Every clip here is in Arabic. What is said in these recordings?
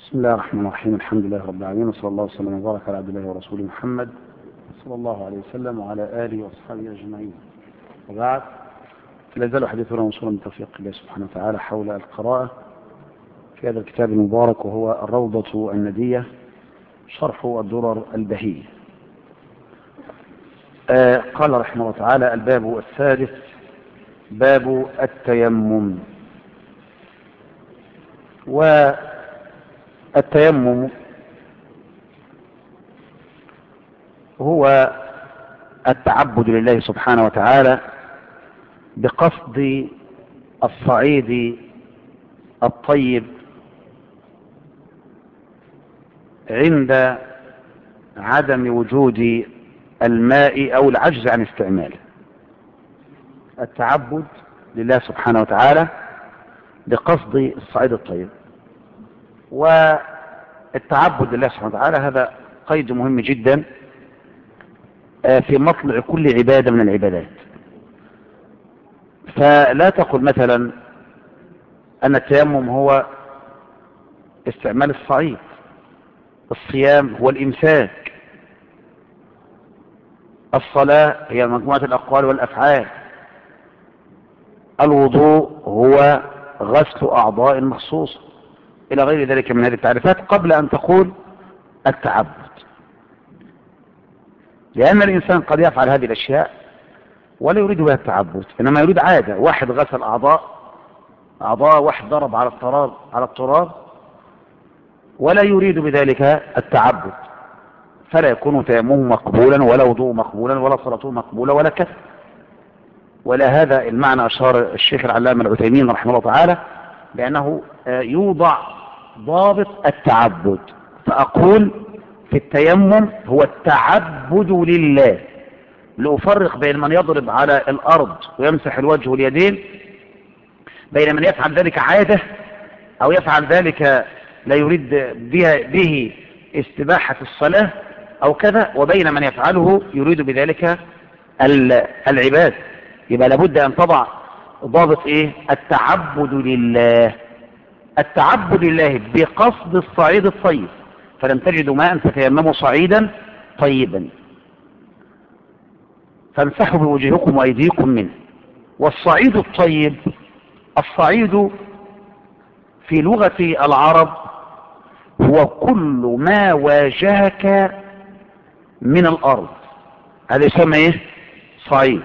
بسم الله الرحمن الرحيم. الحمد لله رب العالمين، وصلى الله وسلم وبارك على عبد الله ورسوله محمد صلى الله عليه وسلم وعلى آله وأصحابه أجمعين. وبعد، فلا يزال حديثنا موصولا بتوفيق الله سبحانه وتعالى حول القراءة في هذا الكتاب المبارك، وهو الروضة الندية شرح الدرر البهية. قال رحمه الله تعالى: الباب السادس، باب التيمم. والتيمم هو التعبد لله سبحانه وتعالى بقصد الصعيد الطيب عند عدم وجود الماء أو العجز عن استعماله. التعبد لله سبحانه وتعالى بقصد الصعيد الطيب. والتعبد لله سبحانه وتعالى هذا قيد مهم جدا في مطلع كل عبادة من العبادات. فلا تقل مثلا أن التيمم هو استعمال الصعيد، الصيام هو الإمساك، الصلاة هي مجموعة الأقوال والأفعال، الوضوء هو غسل أعضاء مخصوصة، إلى غير ذلك من هذه التعريفات قبل أن تقول التعبد. لأن الإنسان قد يفعل هذه الأشياء ولا يريد بها التعبد، إنما يريد عادة. واحد غسل أعضاء، واحد ضرب على التراب ولا يريد بذلك التعبد، فلا يكون تيممه مقبولا ولا وضوء مقبولا ولا صلاته مقبولة ولا كذا. ولا هذا المعنى أشار الشيخ العلامة العثيمين رحمه الله تعالى بأنه يوضع ضابط التعبد، فأقول في التيمم هو التعبد لله، لأفرق بين من يضرب على الأرض ويمسح الوجه واليدين، بين من يفعل ذلك عادة أو يفعل ذلك لا يريد به استباحة الصلاة أو كذا، وبين من يفعله يريد بذلك العباد. يبقى لابد أن تضع ضابط التعبد لله. التعبد لله بقصد الصعيد الطيب، فلم تجدوا ماء فتيمموا صعيدا طيبا فامسحوا بوجوهكم وأيديكم منه. والصعيد الطيب، الصعيد في لغة العرب هو كل ما واجهك من الأرض، هذا يسمى صعيد.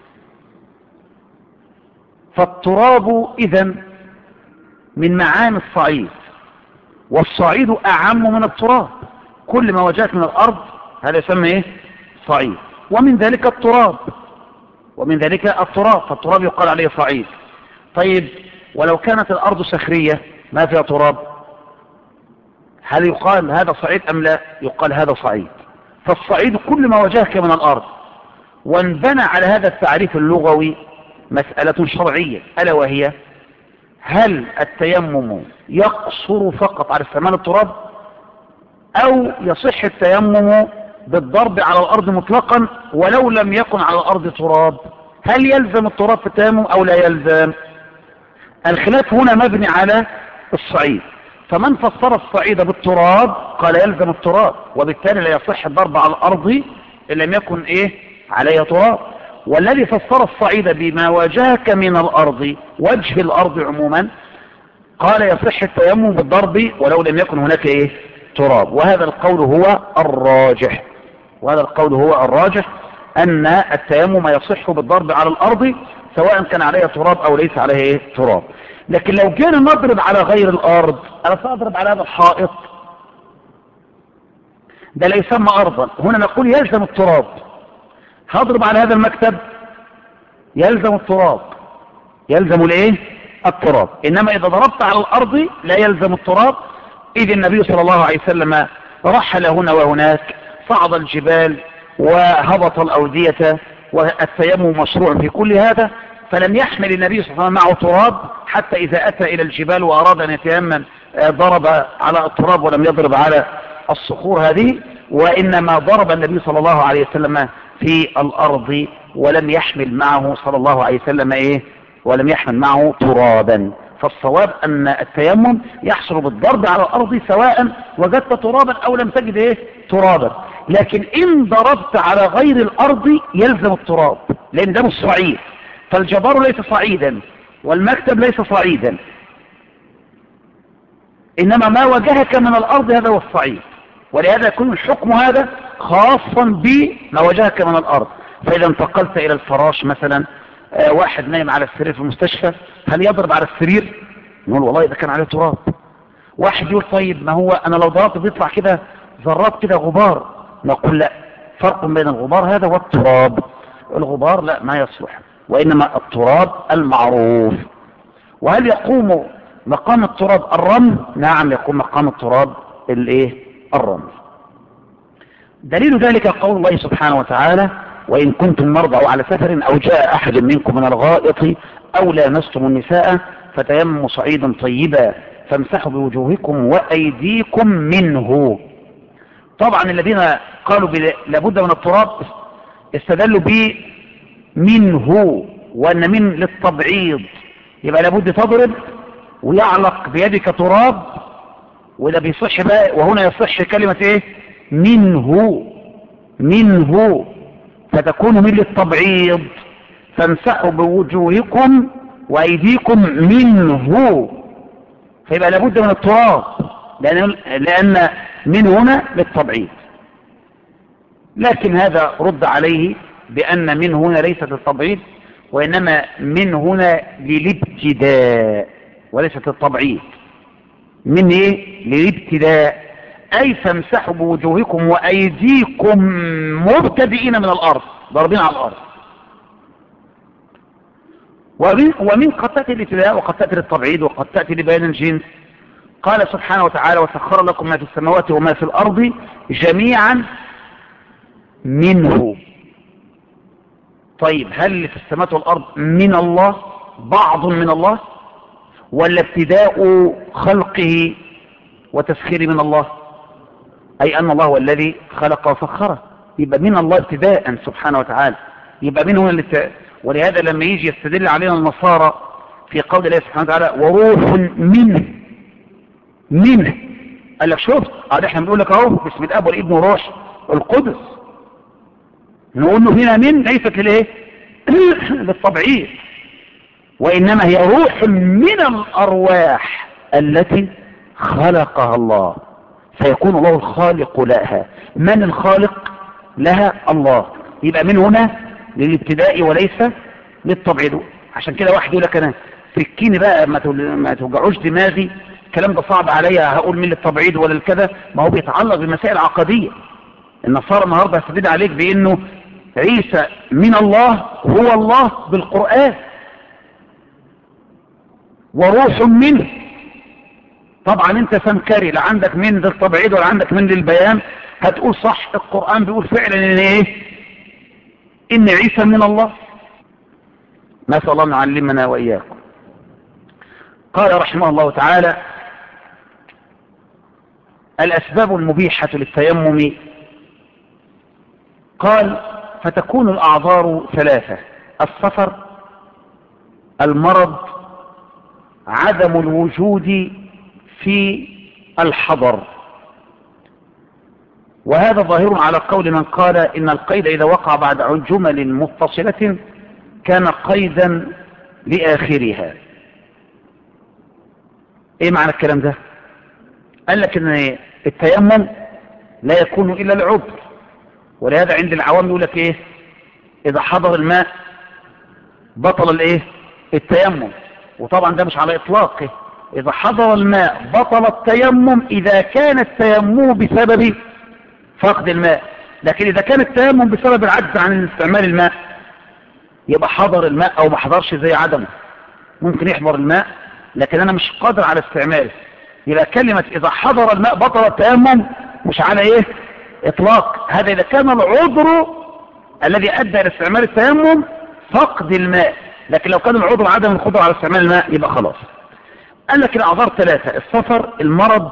فالتراب إذن من معاني الصعيد، والصعيد أعم من التراب. كل ما واجهك من الأرض هذا يسمى صعيد، ومن ذلك التراب، فالتراب يقال عليه صعيد. طيب، ولو كانت الأرض صخرية ما فيها تراب، هل يقال هذا صعيد أم لا؟ يقال هذا صعيد. فالصعيد كل ما واجهك من الأرض. وانبنى على هذا التعريف اللغوي مسألة شرعية، ألا وهي: هل التيمم يقصر فقط على استعمال التراب، أو يصح التيمم بالضرب على الأرض مطلقا ولو لم يكن على الأرض تراب؟ هل يلزم التراب في التيمم أو لا يلزم؟ الخلاف هنا مبني على الصعيد. فمن فسر الصعيد بالتراب قال يلزم التراب، وبالتالي لا يصح الضرب على الأرض إن لم يكن عليها تراب. والذي فسر الصعيد بما واجهك من الأرض، وجه الأرض عموما، قال يصح التيمم بالضرب ولو لم يكن هناك تراب. وهذا القول هو الراجح، أن التيمم يصح بالضرب على الأرض سواء كان عليها تراب أو ليس عليه تراب. لكن لو جينا نضرب على غير الأرض، أنا سأضرب على هذا الحائط، ده لا يسمى أرضا، هنا نقول يلزم التراب. هضرب على هذا المكتب، يلزم التراب، التراب. إنما إذا ضربت على الأرض لا يلزم التراب. إذ النبي صلى الله عليه وسلم رحل هنا وهناك، صعد الجبال وهبط الأودية، والتيمم مشروع في كل هذا، فلم يحمل النبي صلى الله عليه وسلم معه تراب حتى إذا أتى إلى الجبال وأراد أن يتيمم ضرب على التراب ولم يضرب على الصخور هذه، وإنما ضرب النبي صلى الله عليه وسلم في الأرض ولم يحمل معه صلى الله عليه وسلم ولم يحمل معه ترابا. فالصواب أن التيمم يحصل بالضرب على الأرض سواء وجدت ترابا أو لم تجد إيه ترابا. لكن إن ضربت على غير الأرض يلزم التراب، لأن ده مش صعيد، فالجبار ليس صعيدا والمكتب ليس صعيدا، إنما ما واجهك من الأرض هذا هو الصعيد، ولهذا يكون الحكم هذا خاصا بما واجهك من الأرض. فإذا انتقلت إلى الفراش مثلا، واحد نايم على السرير في المستشفى، هل يضرب على السرير؟ نقول والله إذا كان عليه تراب. واحد يقول طيب ما هو أنا لو ضربت بيطلع كده ذرات كده غبار، نقول لا، فرق بين الغبار هذا والتراب. الغبار لا ما يصلح، وإنما التراب المعروف. وهل يقوم مقام التراب الرمل؟ نعم يقوم مقام التراب الرمل. دليل ذلك قول الله سبحانه وتعالى: وإن كنتم مرضى أو على سفر أو جاء أحد منكم من الغائط أو لامستم النساء فتيمموا صعيدا طيبا فامسحوا بوجوهكم وأيديكم منه. طبعا الذين قالوا لابد من التراب استدلوا به منه، وأن من للتبعيض، يبقى لابد تضرب ويعلق بيدك تراب، وده بيصح بقى، وهنا يصح كلمة ايه؟ منه، فتكون من للتبعيض، فامسحوا بوجوهكم وأيديكم منه، فيبقى لابد من التراب، لأن من هنا للتبعيض. لكن هذا رد عليه بأن من هنا ليست للتبعيض، وإنما من هنا للابتداء وليست التبعيض. من ايه؟ للابتداء، أي فامسحوا بوجوهكم وأيديكم مبتدئين من الأرض، ضاربين على الأرض. ومن قد تأتي الابتداء وقد تأتي للتبعيض وقد تأتي لبيان الجنس. قال سبحانه وتعالى: وسخر لكم ما في السماوات وما في الأرض جميعا منه. طيب هل اللي في السماوات والأرض من الله، بعض من الله، ولا ابتداء خلقه وتسخير من الله؟ أي أن الله هو الذي خلق وسخره، يبقى من الله ابتداء سبحانه وتعالى، يبقى من هنا ولهذا لما يجي يستدل علينا النصارى في قول الله سبحانه وتعالى: وروح منه، قال لك شفت، احنا بنقول لك اهو باسم الاب والابن والروح القدس، نقول له هنا من ليست للايه؟ للتبعيض، وانما هي روح من الارواح التي خلقها الله، فيكون الله الخالق لها. من الخالق لها؟ الله. يبقى من هنا للابتداء وليس للتبعيض. عشان كده واحد يقول لك انا فكيني بقى، ما توجعوش دماغي، الكلام ده صعب عليا، هقول من للتبعيض ولا الكذا، ما هو بيتعلق بمسائل عقديه. النصارى النهارده هيستدل عليك بانه عيسى من الله، هو الله بالقرآن، وروح منه. طبعا انت سمكري، لا عندك من للتبعيض ولا عندك من للبيان، هتقول صح القرآن بيقول فعلا ان ايه؟ ان عيسى من الله. نسأل الله ان يعلمنا واياكم. قال رحمه الله تعالى: الاسباب المبيحة للتيمم. قال: فتكون الاعذار ثلاثة: السفر، المرض، عدم الوجود في الحضر. وهذا ظاهر على قول من قال إن القيد إذا وقع بعد جمل متصلة كان قيدا لآخرها. إيه معنى الكلام ده؟ قال لك إن التيمم لا يكون إلا العذر، ولهذا عند العوام يقول لك إيه؟ إذا حضر الماء بطل الإيه؟ التيمم. وطبعا ده مش على إطلاقه، إذا حضر الماء بطل التيمم إذا كان التيمم بسبب فقد الماء، لكن إذا كان التيمم بسبب العجز عن استعمال الماء يبقى حضر الماء أو ما حضرش زي عدمه. ممكن يحضر الماء لكن أنا مش قادر على استعماله، يبقى كلمة إذا حضر الماء بطل التيمم مش على إيه؟ إطلاق. هذا إذا كان العذر الذي أدى إلى استعمال التيمم فقد الماء، لكن لو كان العذر عدم القدرة على استعمال الماء يبقى خلاص. قال لك الأعذار ثلاثة: السفر، المرض،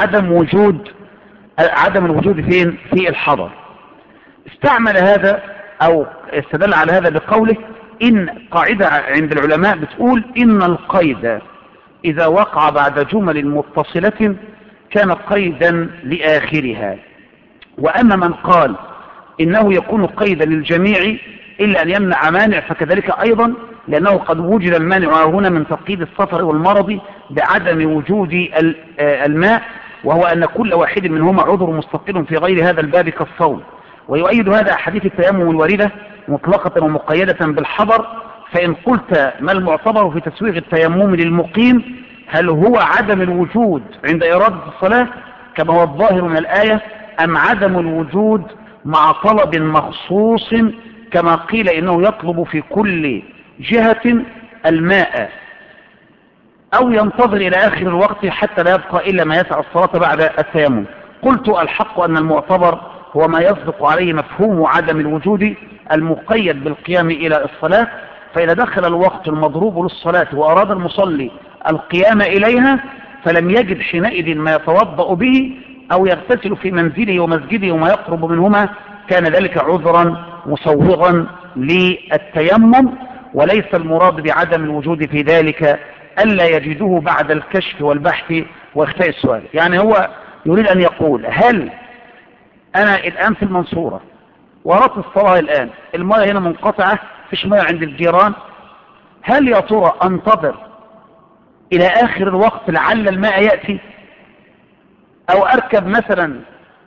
عدم الوجود فين؟ في الحضر. استعمل هذا أو استدل على هذا بقوله إن قاعدة عند العلماء بتقول إن القيد إذا وقع بعد جمل متصلة كان قيدا لآخرها. وأما من قال إنه يكون قيدا للجميع إلا أن يمنع مانع فكذلك أيضا، لأنه قد وجد المانع هنا من تقييد السفر والمرض بعدم وجود الماء، وهو أن كل واحد منهما عذر مستقل في غير هذا الباب كالصوم. ويؤيد هذا أحاديث التيمم الواردة مطلقة ومقيدة بالحضر. فإن قلت ما المعتبر في تسويغ التيمم للمقيم، هل هو عدم الوجود عند إرادة الصلاة كما هو الظاهر من الآية، أم عدم الوجود مع طلب مخصوص كما قيل إنه يطلب في كل جهة الماء، أو ينتظر إلى آخر الوقت حتى لا يبقى إلا ما يسع الصلاة بعد التيمم؟ قلت الحق أن المعتبر هو ما يصدق عليه مفهوم عدم الوجود المقيد بالقيام إلى الصلاة. فإذا دخل الوقت المضروب للصلاة وأراد المصلي القيام إليها فلم يجد حينئذ ما يتوضأ به أو يغتسل في منزله ومسجده وما يقرب منهما، كان ذلك عذرا مصوغا للتيمم. وليس المراد بعدم الوجود في ذلك ألا يجده بعد الكشف والبحث واختاء السؤال. يعني هو يريد أن يقول هل أنا الآن في المنصورة وأردت الصلاة الآن، المياه هنا منقطعة، فيش مياه عند الجيران، هل يا ترى أنتظر إلى آخر الوقت لعل الماء يأتي، أو أركب مثلا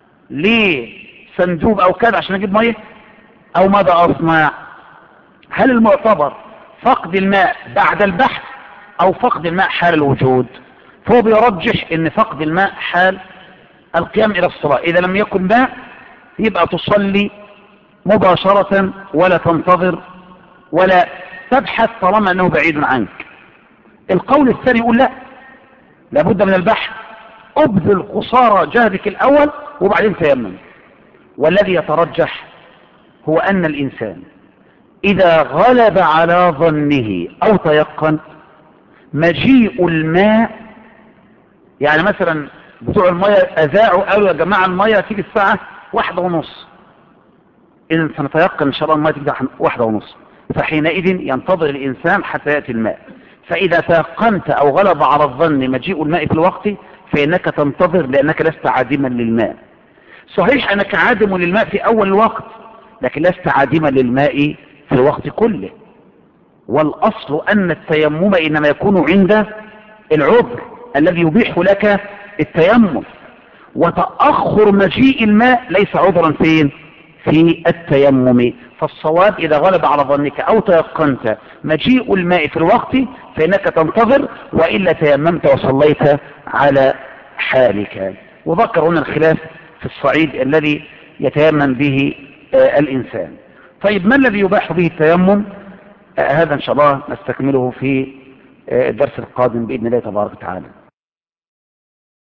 لصندوق أو كذا عشان أجيب مياه، أو ماذا أصنع؟ هل المعتبر فقد الماء بعد البحث أو فقد الماء حال الوجود؟ فهو بيرجح ان فقد الماء حال القيام إلى الصلاة. إذا لم يكن ماء يبقى تصلي مباشرة ولا تنتظر ولا تبحث طالما أنه بعيد عنك. القول الثاني يقول لا، لابد من البحث، أبذل قصارى جهدك الأول وبعدين تيمم. والذي يترجح هو أن الإنسان إذا غلب على ظنه أو تيقن مجيء الماء، يعني مثلا بتوع المياه أذاعوا قالوا يا جماعة المياه تيجي الساعة 1:30، إذن سنتيقن إن شاء الله المياه تيجي 1:30، فحينئذ ينتظر الإنسان حتى يأتي الماء. فإذا تيقنت أو غلب على الظن مجيء الماء في الوقت فإنك تنتظر، لأنك لست عادما للماء. صحيح أنك عادم للماء في أول الوقت، لكن لست عادما للماء في الوقت كله. والأصل أن التيمم إنما يكون عند العذر الذي يبيح لك التيمم، وتأخر مجيء الماء ليس عذرا فين؟ في التيمم. فالصواب إذا غلب على ظنك أو تيقنت مجيء الماء في الوقت فإنك تنتظر، وإلا تيممت وصليت على حالك. وذكر هنا الخلاف في الصعيد الذي يتيمم به الإنسان. طيب ما الذي يباح به التيمم؟ هذا إن شاء الله نستكمله في الدرس القادم بإذن الله تبارك وتعالى.